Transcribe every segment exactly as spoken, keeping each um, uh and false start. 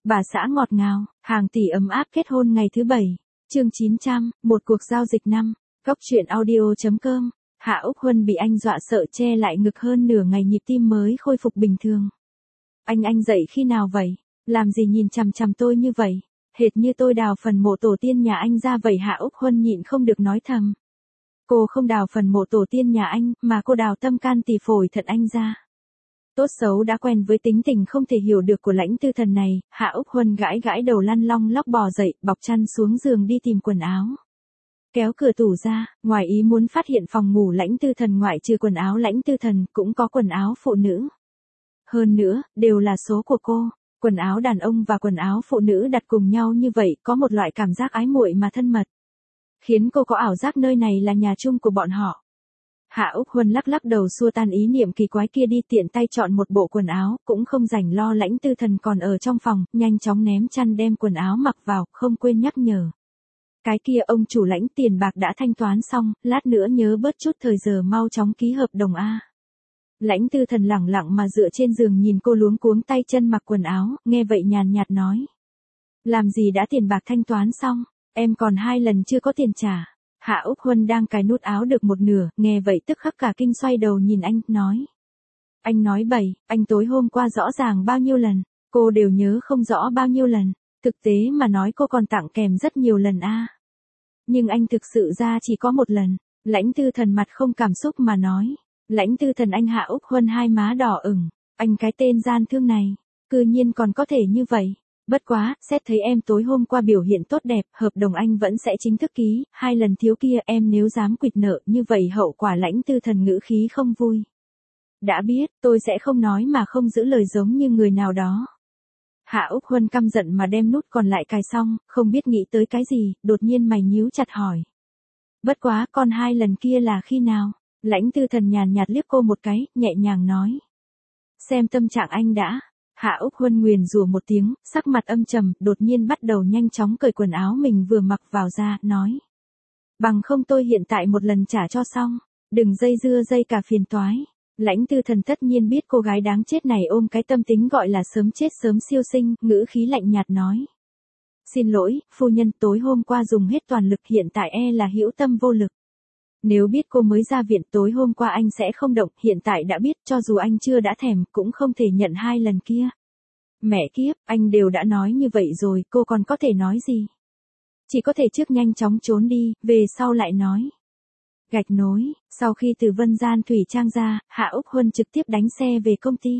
Bà xã ngọt ngào, hàng tỷ ấm áp kết hôn ngày thứ bảy. Chương chín trăm, một cuộc giao dịch năm. Góc truyện audio chấm com. Hạ Úc Huân bị anh dọa sợ che lại ngực hơn nửa ngày, nhịp tim mới khôi phục bình thường. Anh anh dậy khi nào vậy? Làm gì nhìn chằm chằm tôi như vậy? Hệt như tôi đào phần mộ tổ tiên nhà anh ra vậy. Hạ Úc Huân nhịn không được nói thầm. Cô không đào phần mộ tổ tiên nhà anh, mà cô đào tâm can tỳ phổi thận anh ra. Tốt xấu đã quen với tính tình không thể hiểu được của Lãnh Tư Thần này, Hạ Úc Huân gãi gãi đầu lăn long lóc bò dậy, bọc chăn xuống giường đi tìm quần áo. Kéo cửa tủ ra, ngoài ý muốn phát hiện phòng ngủ Lãnh Tư Thần ngoại trừ quần áo Lãnh Tư Thần cũng có quần áo phụ nữ. Hơn nữa, đều là số của cô. Quần áo đàn ông và quần áo phụ nữ đặt cùng nhau như vậy có một loại cảm giác ái muội mà thân mật. Khiến cô có ảo giác nơi này là nhà chung của bọn họ. Hạ Úc Huân lắc lắc đầu xua tan ý niệm kỳ quái kia đi, tiện tay chọn một bộ quần áo, cũng không rảnh lo Lãnh Tư Thần còn ở trong phòng, nhanh chóng ném chăn đem quần áo mặc vào, không quên nhắc nhở. Cái kia ông chủ Lãnh, tiền bạc đã thanh toán xong, lát nữa nhớ bớt chút thời giờ mau chóng ký hợp đồng a. Lãnh Tư Thần lẳng lặng mà dựa trên giường nhìn cô luống cuống tay chân mặc quần áo, nghe vậy nhàn nhạt nói. Làm gì đã tiền bạc thanh toán xong, em còn hai lần chưa có tiền trả. Hạ Úc Huân đang cài nút áo được một nửa, nghe vậy tức khắc cả kinh xoay đầu nhìn anh, nói. Anh nói bậy, anh tối hôm qua rõ ràng bao nhiêu lần, cô đều nhớ không rõ bao nhiêu lần, thực tế mà nói cô còn tặng kèm rất nhiều lần a. Nhưng anh thực sự ra chỉ có một lần. Lãnh Tư Thần mặt không cảm xúc mà nói. Lãnh Tư Thần, anh. Hạ Úc Huân hai má đỏ ửng, anh cái tên gian thương này, cư nhiên còn có thể như vậy. Bất quá, xét thấy em tối hôm qua biểu hiện tốt đẹp, hợp đồng anh vẫn sẽ chính thức ký, hai lần thiếu kia em nếu dám quỵt nợ như vậy hậu quả. Lãnh Tư Thần ngữ khí không vui. Đã biết, tôi sẽ không nói mà không giữ lời giống như người nào đó. Hạ Úc Huân căm giận mà đem nút còn lại cài xong, không biết nghĩ tới cái gì, đột nhiên mày nhíu chặt hỏi. Bất quá, còn hai lần kia là khi nào? Lãnh Tư Thần nhàn nhạt liếc cô một cái, nhẹ nhàng nói. Xem tâm trạng anh đã. Hạ Úc Huân nguyền rủa một tiếng, sắc mặt âm trầm, đột nhiên bắt đầu nhanh chóng cởi quần áo mình vừa mặc vào ra, nói. Bằng không tôi hiện tại một lần trả cho xong, đừng dây dưa dây cả phiền toái. Lãnh Tư Thần tất nhiên biết cô gái đáng chết này ôm cái tâm tính gọi là sớm chết sớm siêu sinh, ngữ khí lạnh nhạt nói. Xin lỗi, phu nhân, tối hôm qua dùng hết toàn lực, hiện tại e là hữu tâm vô lực. Nếu biết cô mới ra viện tối hôm qua anh sẽ không động, hiện tại đã biết, cho dù anh chưa đã thèm, cũng không thể nhận hai lần kia. Mẹ kiếp, anh đều đã nói như vậy rồi, cô còn có thể nói gì? Chỉ có thể trước nhanh chóng trốn đi, về sau lại nói. Gạch nối, sau khi từ Vân Gian Thủy Trang ra, Hạ Úc Huân trực tiếp đánh xe về công ty.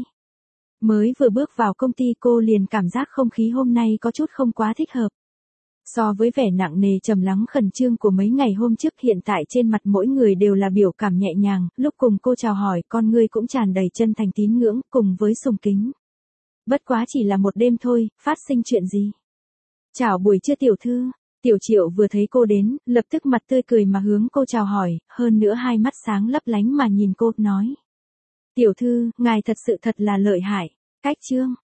Mới vừa bước vào công ty cô liền cảm giác không khí hôm nay có chút không quá thích hợp. So với vẻ nặng nề trầm lắng khẩn trương của mấy ngày hôm trước, hiện tại trên mặt mỗi người đều là biểu cảm nhẹ nhàng, lúc cùng cô chào hỏi con ngươi cũng tràn đầy chân thành tín ngưỡng, cùng với sùng kính. Bất quá chỉ là một đêm thôi, phát sinh chuyện gì? Chào buổi trưa tiểu thư. Tiểu Triệu vừa thấy cô đến, lập tức mặt tươi cười mà hướng cô chào hỏi, hơn nữa hai mắt sáng lấp lánh mà nhìn cô, nói. Tiểu thư, ngài thật sự thật là lợi hại. Cách chương.